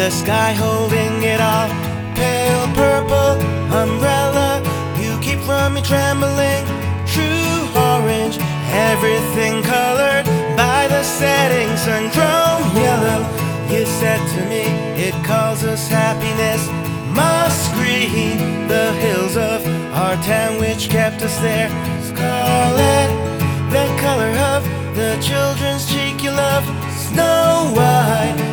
the sky holding it all. Pale purple umbrella, you keep from me trembling. True orange, everything colored by the setting sun. Chrome yellow, you said to me, it calls us happiness. Moss green, the hills of our town which kept us there. Scarlet, the color of the children's cheek you love. Snow white,